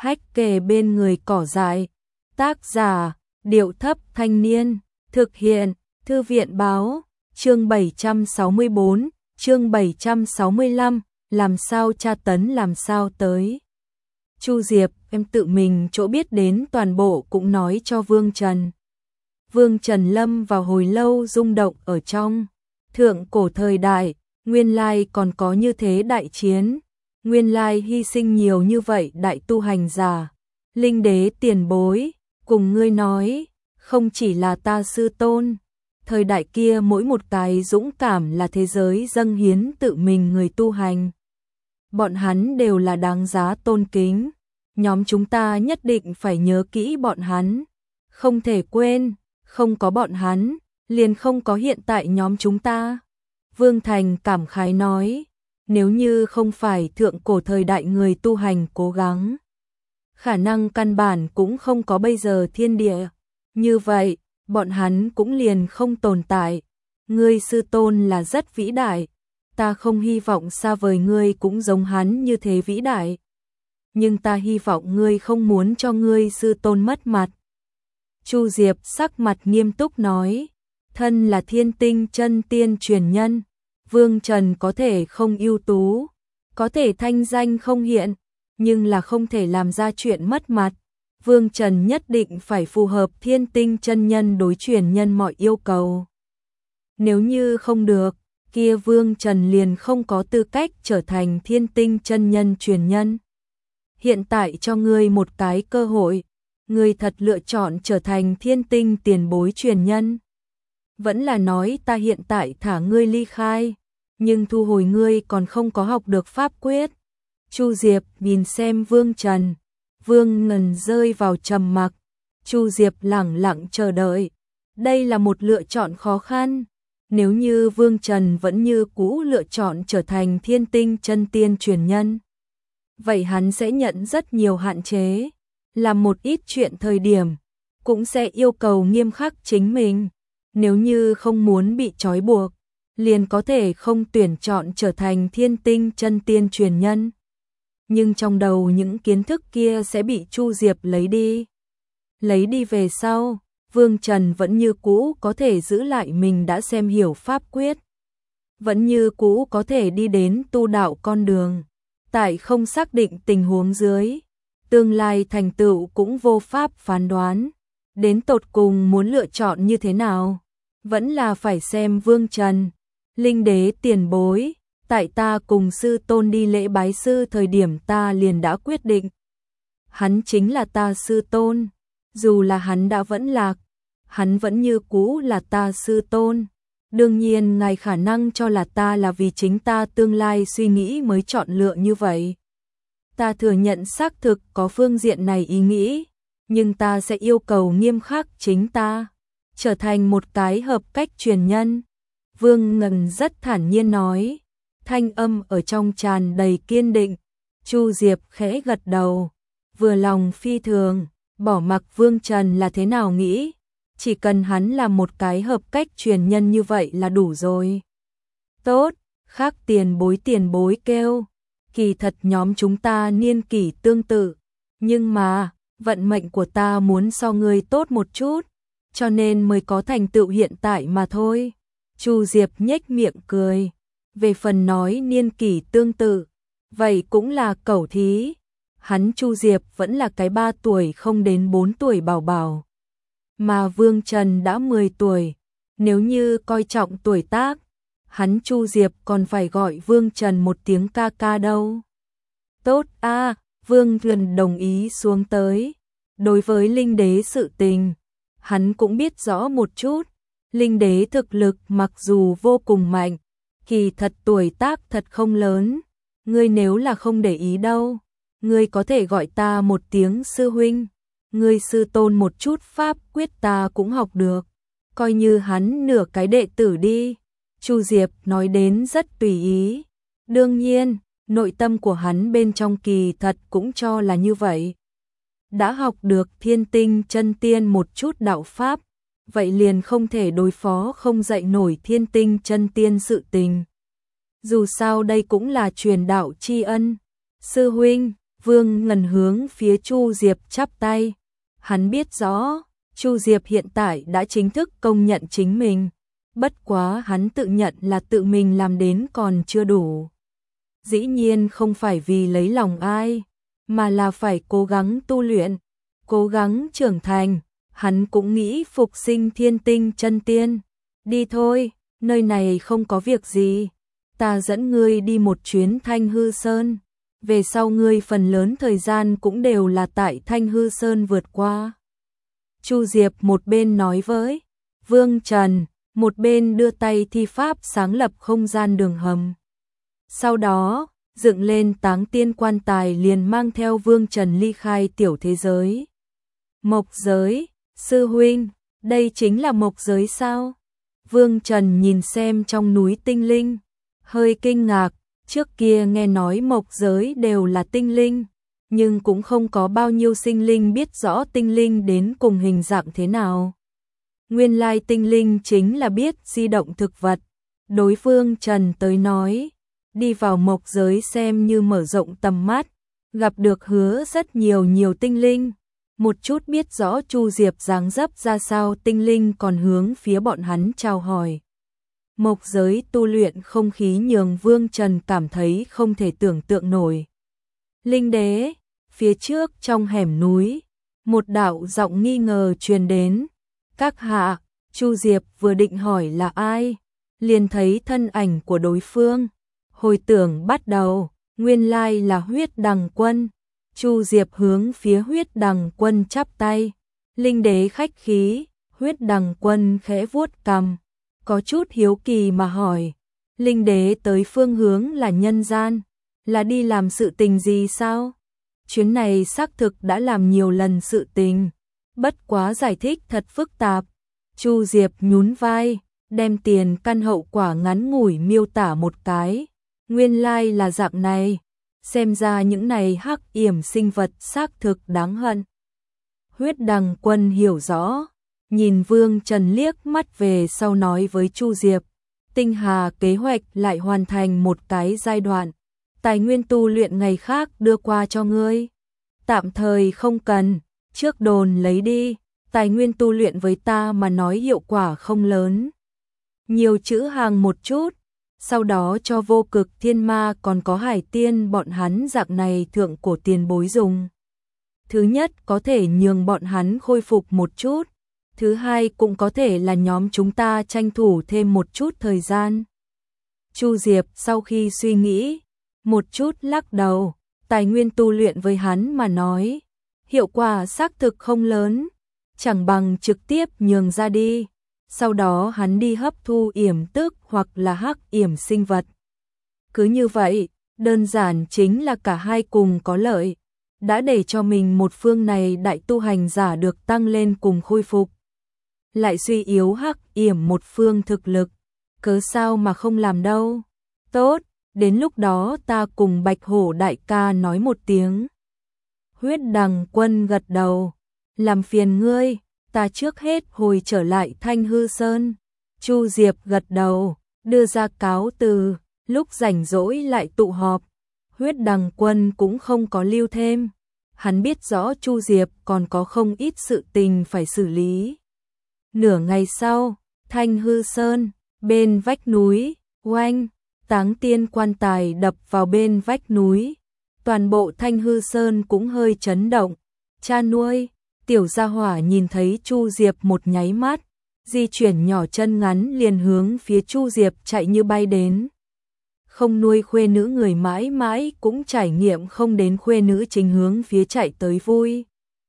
hách kề bên người cỏ dại. Tác giả, Điệu Thấp Thanh Niên. Thực hiện, Thư viện Báo. Chương 764, chương 765, làm sao tra tấn làm sao tới. Chu Diệp, em tự mình chỗ biết đến toàn bộ cũng nói cho Vương Trần. Vương Trần lâm vào hồi lâu rung động ở trong. Thượng cổ thời đại, nguyên lai còn có như thế đại chiến. Nguyên lai hy sinh nhiều như vậy đại tu hành giả. Linh đế tiền bối, cùng ngươi nói, không chỉ là ta sư tôn. Thời đại kia mỗi một cái dũng cảm là thế giới dâng hiến tự mình người tu hành. Bọn hắn đều là đáng giá tôn kính. Nhóm chúng ta nhất định phải nhớ kỹ bọn hắn. Không thể quên, không có bọn hắn, liền không có hiện tại nhóm chúng ta. Vương Thành cảm khái nói, nếu như không phải thượng cổ thời đại người tu hành cố gắng, khả năng căn bản cũng không có bây giờ thiên địa. Như vậy, bọn hắn cũng liền không tồn tại. Ngươi sư tôn là rất vĩ đại, ta không hy vọng xa vời ngươi cũng giống hắn như thế vĩ đại. Nhưng ta hy vọng ngươi không muốn cho ngươi sư tôn mất mặt. Chu Diệp sắc mặt nghiêm túc nói, thân là thiên tinh chân tiên truyền nhân, Vương Trần có thể không ưu tú, có thể thanh danh không hiện, nhưng là không thể làm ra chuyện mất mặt. Vương Trần nhất định phải phù hợp thiên tinh chân nhân đối truyền nhân mọi yêu cầu. Nếu như không được, kia Vương Trần liền không có tư cách trở thành thiên tinh chân nhân truyền nhân. Hiện tại cho ngươi một cái cơ hội, ngươi thật lựa chọn trở thành thiên tinh tiền bối truyền nhân. Vẫn là nói ta hiện tại thả ngươi ly khai, nhưng thu hồi ngươi còn không có học được pháp quyết. Chu Diệp nhìn xem Vương Trần, Vương Ngần rơi vào trầm mặc. Chu Diệp lẳng lặng chờ đợi. Đây là một lựa chọn khó khăn. Nếu như Vương Trần vẫn như cũ lựa chọn trở thành thiên tinh chân tiên truyền nhân, vậy hắn sẽ nhận rất nhiều hạn chế. Làm một ít chuyện thời điểm, cũng sẽ yêu cầu nghiêm khắc chính mình. Nếu như không muốn bị trói buộc, liền có thể không tuyển chọn trở thành thiên tinh chân tiên truyền nhân. Nhưng trong đầu những kiến thức kia sẽ bị Chu Diệp lấy đi. Lấy đi về sau, Vương Trần vẫn như cũ có thể giữ lại mình đã xem hiểu pháp quyết. Vẫn như cũ có thể đi đến tu đạo con đường. Tại không xác định tình huống dưới, tương lai thành tựu cũng vô pháp phán đoán. Đến tột cùng muốn lựa chọn như thế nào, vẫn là phải xem Vương Trần. Linh đế tiền bối, tại ta cùng sư tôn đi lễ bái sư thời điểm ta liền đã quyết định. Hắn chính là ta sư tôn, dù là hắn đã vẫn lạc, hắn vẫn như cũ là ta sư tôn. Đương nhiên ngài khả năng cho là ta là vì chính ta tương lai suy nghĩ mới chọn lựa như vậy. Ta thừa nhận xác thực có phương diện này ý nghĩ, nhưng ta sẽ yêu cầu nghiêm khắc chính ta, trở thành một cái hợp cách truyền nhân. Vương Ngần rất thản nhiên nói, thanh âm ở trong tràn đầy kiên định. Chu Diệp khẽ gật đầu, vừa lòng phi thường, bỏ mặc Vương Trần là thế nào nghĩ, chỉ cần hắn là một cái hợp cách truyền nhân như vậy là đủ rồi. Tốt, khác tiền bối kêu, kỳ thật nhóm chúng ta niên kỷ tương tự, nhưng mà, vận mệnh của ta muốn so ngươi tốt một chút, cho nên mới có thành tựu hiện tại mà thôi. Chu Diệp nhếch miệng cười, về phần nói niên kỷ tương tự, vậy cũng là cẩu thí. Hắn Chu Diệp vẫn là cái 3 tuổi không đến 4 tuổi bảo bảo, mà Vương Trần đã 10 tuổi. Nếu như coi trọng tuổi tác, hắn Chu Diệp còn phải gọi Vương Trần một tiếng ca ca đâu. Tốt a, Vương Trần đồng ý xuống tới. Đối với linh đế sự tình, hắn cũng biết rõ một chút. Linh đế thực lực mặc dù vô cùng mạnh, kỳ thật tuổi tác thật không lớn. Ngươi nếu là không để ý đâu, ngươi có thể gọi ta một tiếng sư huynh. Ngươi sư tôn một chút pháp quyết ta cũng học được, coi như hắn nửa cái đệ tử đi. Chu Diệp nói đến rất tùy ý. Đương nhiên, nội tâm của hắn bên trong kỳ thật cũng cho là như vậy. Đã học được thiên tinh chân tiên một chút đạo pháp, vậy liền không thể đối phó không dạy nổi thiên tinh chân tiên sự tình. Dù sao đây cũng là truyền đạo tri ân. Sư huynh, Vương Ngân hướng phía Chu Diệp chắp tay. Hắn biết rõ, Chu Diệp hiện tại đã chính thức công nhận chính mình. Bất quá hắn tự nhận là tự mình làm đến còn chưa đủ. Dĩ nhiên không phải vì lấy lòng ai, mà là phải cố gắng tu luyện, cố gắng trưởng thành. Hắn cũng nghĩ phục sinh thiên tinh chân tiên. Đi thôi, nơi này không có việc gì. Ta dẫn ngươi đi một chuyến Thanh Hư Sơn. Về sau ngươi phần lớn thời gian cũng đều là tại Thanh Hư Sơn vượt qua. Chu Diệp một bên nói với Vương Trần, một bên đưa tay thi pháp sáng lập không gian đường hầm. Sau đó, dựng lên Táng Tiên quan tài liền mang theo Vương Trần ly khai tiểu thế giới. Mộc giới, sư huynh, đây chính là mộc giới sao? Vương Trần nhìn xem trong núi tinh linh, hơi kinh ngạc, trước kia nghe nói mộc giới đều là tinh linh, nhưng cũng không có bao nhiêu sinh linh biết rõ tinh linh đến cùng hình dạng thế nào. Nguyên lai tinh linh chính là biết di động thực vật. Đối phương Trần tới nói, đi vào mộc giới xem như mở rộng tầm mắt, gặp được hứa rất nhiều tinh linh. Một chút biết rõ Chu Diệp dáng dấp ra sao, tinh linh còn hướng phía bọn hắn chào hỏi. Mộc giới tu luyện không khí nhường Vương Trần cảm thấy không thể tưởng tượng nổi. Linh đế, phía trước trong hẻm núi, một đạo giọng nghi ngờ truyền đến. Các hạ, Chu Diệp vừa định hỏi là ai, liền thấy thân ảnh của đối phương. Hồi tưởng bắt đầu, nguyên lai là Huyết Đằng Quân. Chu Diệp hướng phía Huyết Đằng Quân chắp tay. Linh đế khách khí. Huyết Đằng Quân khẽ vuốt cằm, có chút hiếu kỳ mà hỏi. Linh đế tới phương hướng là nhân gian, là đi làm sự tình gì sao? Chuyến này xác thực đã làm nhiều lần sự tình, bất quá giải thích thật phức tạp. Chu Diệp nhún vai, đem tiền căn hậu quả ngắn ngủi miêu tả một cái. Nguyên lai là dạng này, xem ra những này hắc yểm sinh vật xác thực đáng hận. Huyết Đằng Quân hiểu rõ, nhìn Vương Trần liếc mắt về sau nói với Chu Diệp, Tinh Hà kế hoạch lại hoàn thành một cái giai đoạn, tài nguyên tu luyện ngày khác đưa qua cho ngươi. Tạm thời không cần, trước đồn lấy đi, tài nguyên tu luyện với ta mà nói hiệu quả không lớn. Nhiều chữ hàng một chút, sau đó cho Vô Cực Thiên Ma còn có Hải Tiên bọn hắn dạng này thượng cổ tiền bối dùng. Thứ nhất có thể nhường bọn hắn khôi phục một chút, thứ hai cũng có thể là nhóm chúng ta tranh thủ thêm một chút thời gian. Chu Diệp sau khi suy nghĩ, một chút lắc đầu, tài nguyên tu luyện với hắn mà nói, hiệu quả xác thực không lớn, chẳng bằng trực tiếp nhường ra đi. Sau đó hắn đi hấp thu yểm tức hoặc là hắc yểm sinh vật. Cứ như vậy, đơn giản chính là cả hai cùng có lợi, đã để cho mình một phương này đại tu hành giả được tăng lên cùng khôi phục. Lại suy yếu hắc yểm một phương thực lực, cớ sao mà không làm đâu. Tốt, đến lúc đó ta cùng Bạch Hổ đại ca nói một tiếng. Huyết Đằng Quân gật đầu, làm phiền ngươi. Ta trước hết hồi trở lại Thanh Hư Sơn. Chu Diệp gật đầu, đưa ra cáo từ, lúc rảnh rỗi lại tụ họp. Huyết Đằng Quân cũng không có lưu thêm. Hắn biết rõ Chu Diệp còn có không ít sự tình phải xử lý. Nửa ngày sau, Thanh Hư Sơn, bên vách núi, oanh, Táng Tiên quan tài đập vào bên vách núi. Toàn bộ Thanh Hư Sơn cũng hơi chấn động. Cha nuôi, tiểu gia hỏa nhìn thấy Chu Diệp một nháy mắt, di chuyển nhỏ chân ngắn liền hướng phía Chu Diệp chạy như bay đến. Không nuôi khuê nữ người mãi mãi cũng trải nghiệm không đến khuê nữ chính hướng phía chạy tới vui.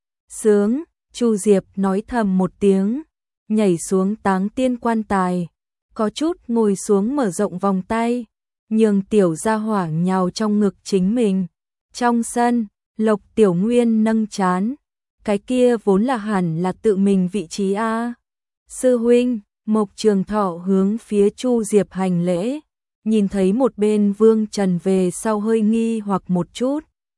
Sướng, Chu Diệp nói thầm một tiếng, nhảy xuống Táng Tiên quan tài, có chút ngồi xuống mở rộng vòng tay, nhường tiểu gia hỏa nhào trong ngực chính mình. Trong sân, Lộc Tiểu Nguyên nâng trán, cái kia vốn là hẳn là tự mình vị trí a. Sư huynh, Mộc Trường Thọ hướng phía Chu Diệp hành lễ, nhìn thấy một bên Vương Trần về sau hơi nghi hoặc một chút.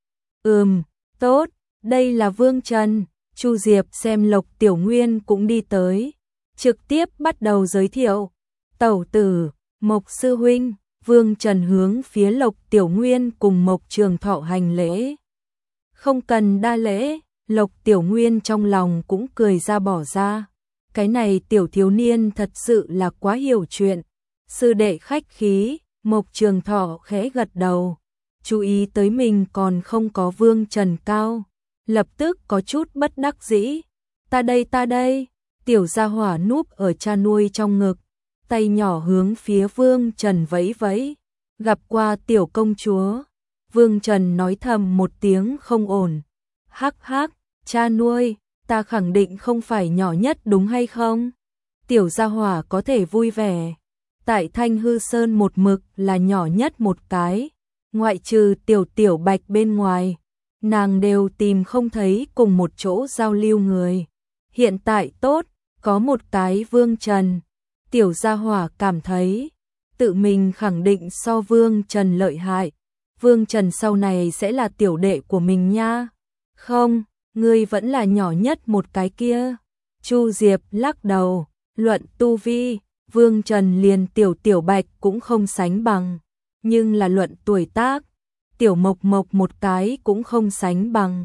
Tốt, đây là Vương Trần. Chu Diệp xem Lộc Tiểu Nguyên cũng đi tới, trực tiếp bắt đầu giới thiệu. Tẩu tử, Mộc sư huynh. Vương Trần hướng phía Lộc Tiểu Nguyên cùng Mộc Trường Thọ hành lễ. Không cần đa lễ, Lộc Tiểu Nguyên trong lòng cũng cười ra bỏ ra. Cái này tiểu thiếu niên thật sự là quá hiểu chuyện. Sư đệ khách khí, Mộc Trường Thọ khẽ gật đầu. Chú ý tới mình còn không có Vương Trần cao. Lập tức có chút bất đắc dĩ. Ta đây, tiểu gia hỏa núp ở cha nuôi trong ngực. Tay nhỏ hướng phía Vương Trần vẫy vẫy. Gặp qua tiểu công chúa. Vương Trần nói thầm một tiếng không ổn. Hắc hắc, cha nuôi, ta khẳng định không phải nhỏ nhất đúng hay không? Tiểu gia hỏa có thể vui vẻ. Tại Thanh Hư Sơn một mực là nhỏ nhất một cái. Ngoại trừ tiểu Bạch bên ngoài, nàng đều tìm không thấy cùng một chỗ giao lưu người. Hiện tại tốt, có một cái Vương Trần. Tiểu gia hỏa cảm thấy tự mình khẳng định so Vương Trần lợi hại. Vương Trần sau này sẽ là tiểu đệ của mình nha. Không, ngươi vẫn là nhỏ nhất một cái kia. Chu Diệp lắc đầu, luận tu vi, Vương Trần liền tiểu Bạch cũng không sánh bằng. Nhưng là luận tuổi tác, tiểu Mộc một cái cũng không sánh bằng.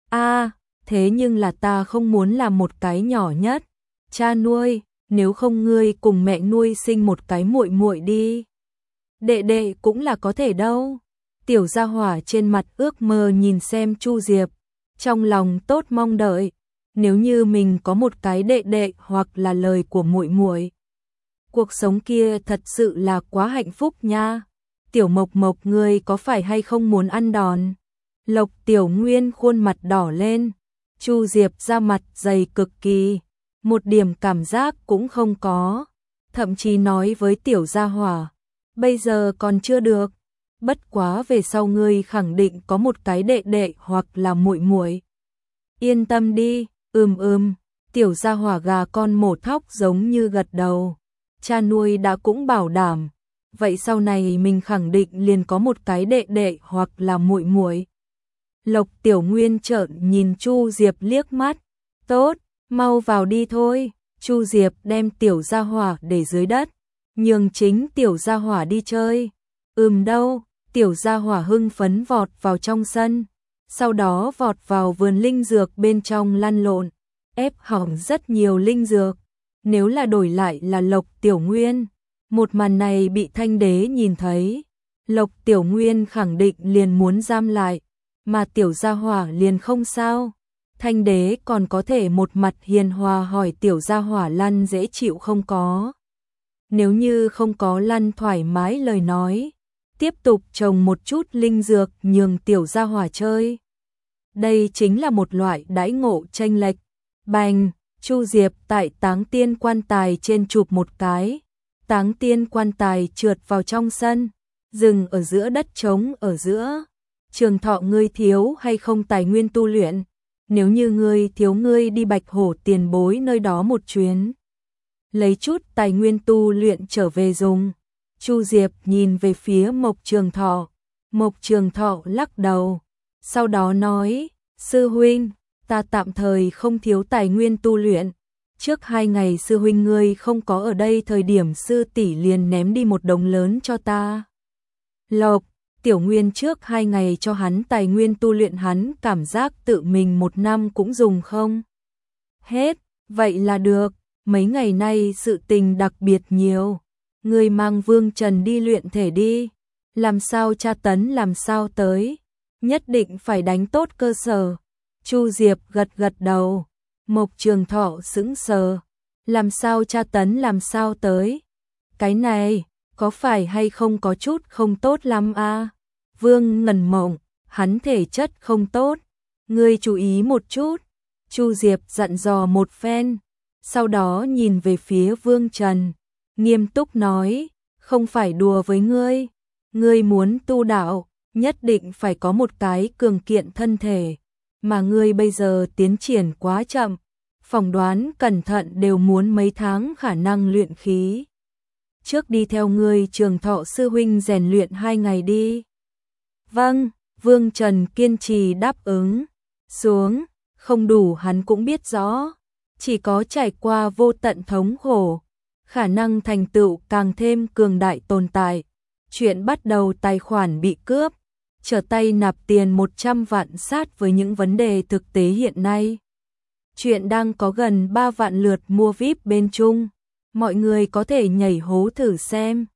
Thế nhưng là ta không muốn là một cái nhỏ nhất. Cha nuôi, nếu không ngươi cùng mẹ nuôi sinh một cái muội muội đi. Đệ cũng là có thể đâu. Tiểu gia hỏa trên mặt ước mơ nhìn xem Chu Diệp, trong lòng tốt mong đợi, nếu như mình có một cái đệ hoặc là lời của muội muội, cuộc sống kia thật sự là quá hạnh phúc nha. Tiểu Mộc ngươi có phải hay không muốn ăn đòn? Lộc Tiểu Nguyên khuôn mặt đỏ lên, Chu Diệp da mặt dày cực kỳ, một điểm cảm giác cũng không có, thậm chí nói với tiểu gia hỏa, bây giờ còn chưa được, bất quá về sau ngươi khẳng định có một cái đệ hoặc là muội muội. Yên tâm đi, tiểu gia hỏa gà con mổ thóc giống như gật đầu. Cha nuôi đã cũng bảo đảm, vậy sau này mình khẳng định liền có một cái đệ hoặc là muội muội. Lộc Tiểu Nguyên trợn nhìn Chu Diệp liếc mắt, tốt, mau vào đi thôi. Chu Diệp đem tiểu gia hỏa để dưới đất, nhường chính tiểu gia hỏa đi chơi. Đâu, tiểu gia hỏa hưng phấn vọt vào trong sân, sau đó vọt vào vườn linh dược bên trong lăn lộn, ép hỏng rất nhiều linh dược. Nếu là đổi lại là Lộc Tiểu Nguyên, một màn này bị Thanh Đế nhìn thấy, Lộc Tiểu Nguyên khẳng định liền muốn giam lại, mà tiểu gia hỏa liền không sao. Thanh Đế còn có thể một mặt hiền hòa hỏi tiểu gia hỏa lăn dễ chịu không có. Nếu như không có lăn thoải mái lời nói, tiếp tục trồng một chút linh dược nhường tiểu gia hỏa chơi. Đây chính là một loại đãi ngộ chênh lệch. Bành, Chu Diệp tại Táng Tiên quan tài trên chụp một cái. Táng Tiên quan tài trượt vào trong sân, dừng ở giữa đất trống ở giữa. Trường Thọ, ngươi thiếu hay không tài nguyên tu luyện? Nếu như ngươi thiếu, ngươi đi Bạch Hổ tiền bối nơi đó một chuyến, lấy chút tài nguyên tu luyện trở về dùng. Chu Diệp nhìn về phía Mộc Trường Thọ. Mộc Trường Thọ lắc đầu, sau đó nói, sư huynh, ta tạm thời không thiếu tài nguyên tu luyện. Trước 2 ngày sư huynh ngươi không có ở đây thời điểm sư tỷ liền ném đi một đống lớn cho ta. Lộc Tiểu Nguyên trước 2 ngày cho hắn tài nguyên tu luyện, hắn cảm giác tự mình 1 năm cũng dùng không hết, vậy là được. Mấy ngày nay sự tình đặc biệt nhiều, ngươi mang Vương Trần đi luyện thể đi, làm sao tra tấn làm sao tới, nhất định phải đánh tốt cơ sở. Chu Diệp gật đầu. Mộc Trường Thọ sững sờ, làm sao tra tấn làm sao tới, cái này có phải hay không có chút không tốt lắm a? Vương Ngần Mộng, hắn thể chất không tốt, ngươi chú ý một chút. Chu Diệp dặn dò một phen, sau đó nhìn về phía Vương Trần, nghiêm túc nói, không phải đùa với ngươi, ngươi muốn tu đạo, nhất định phải có một cái cường kiện thân thể, mà ngươi bây giờ tiến triển quá chậm, phỏng đoán cẩn thận đều muốn mấy tháng khả năng luyện khí. Trước đi theo ngươi Trường Thọ sư huynh rèn luyện 2 ngày đi. Vâng, Vương Trần kiên trì đáp ứng. Xuống, không đủ hắn cũng biết rõ, chỉ có trải qua vô tận thống khổ, khả năng thành tựu càng thêm cường đại tồn tại. Chuyện bắt đầu tài khoản bị cướp, trở tay nạp tiền 100 vạn sát với những vấn đề thực tế hiện nay. Chuyện đang có gần 3 vạn lượt mua VIP bên Trung. Mọi người có thể nhảy hố thử xem.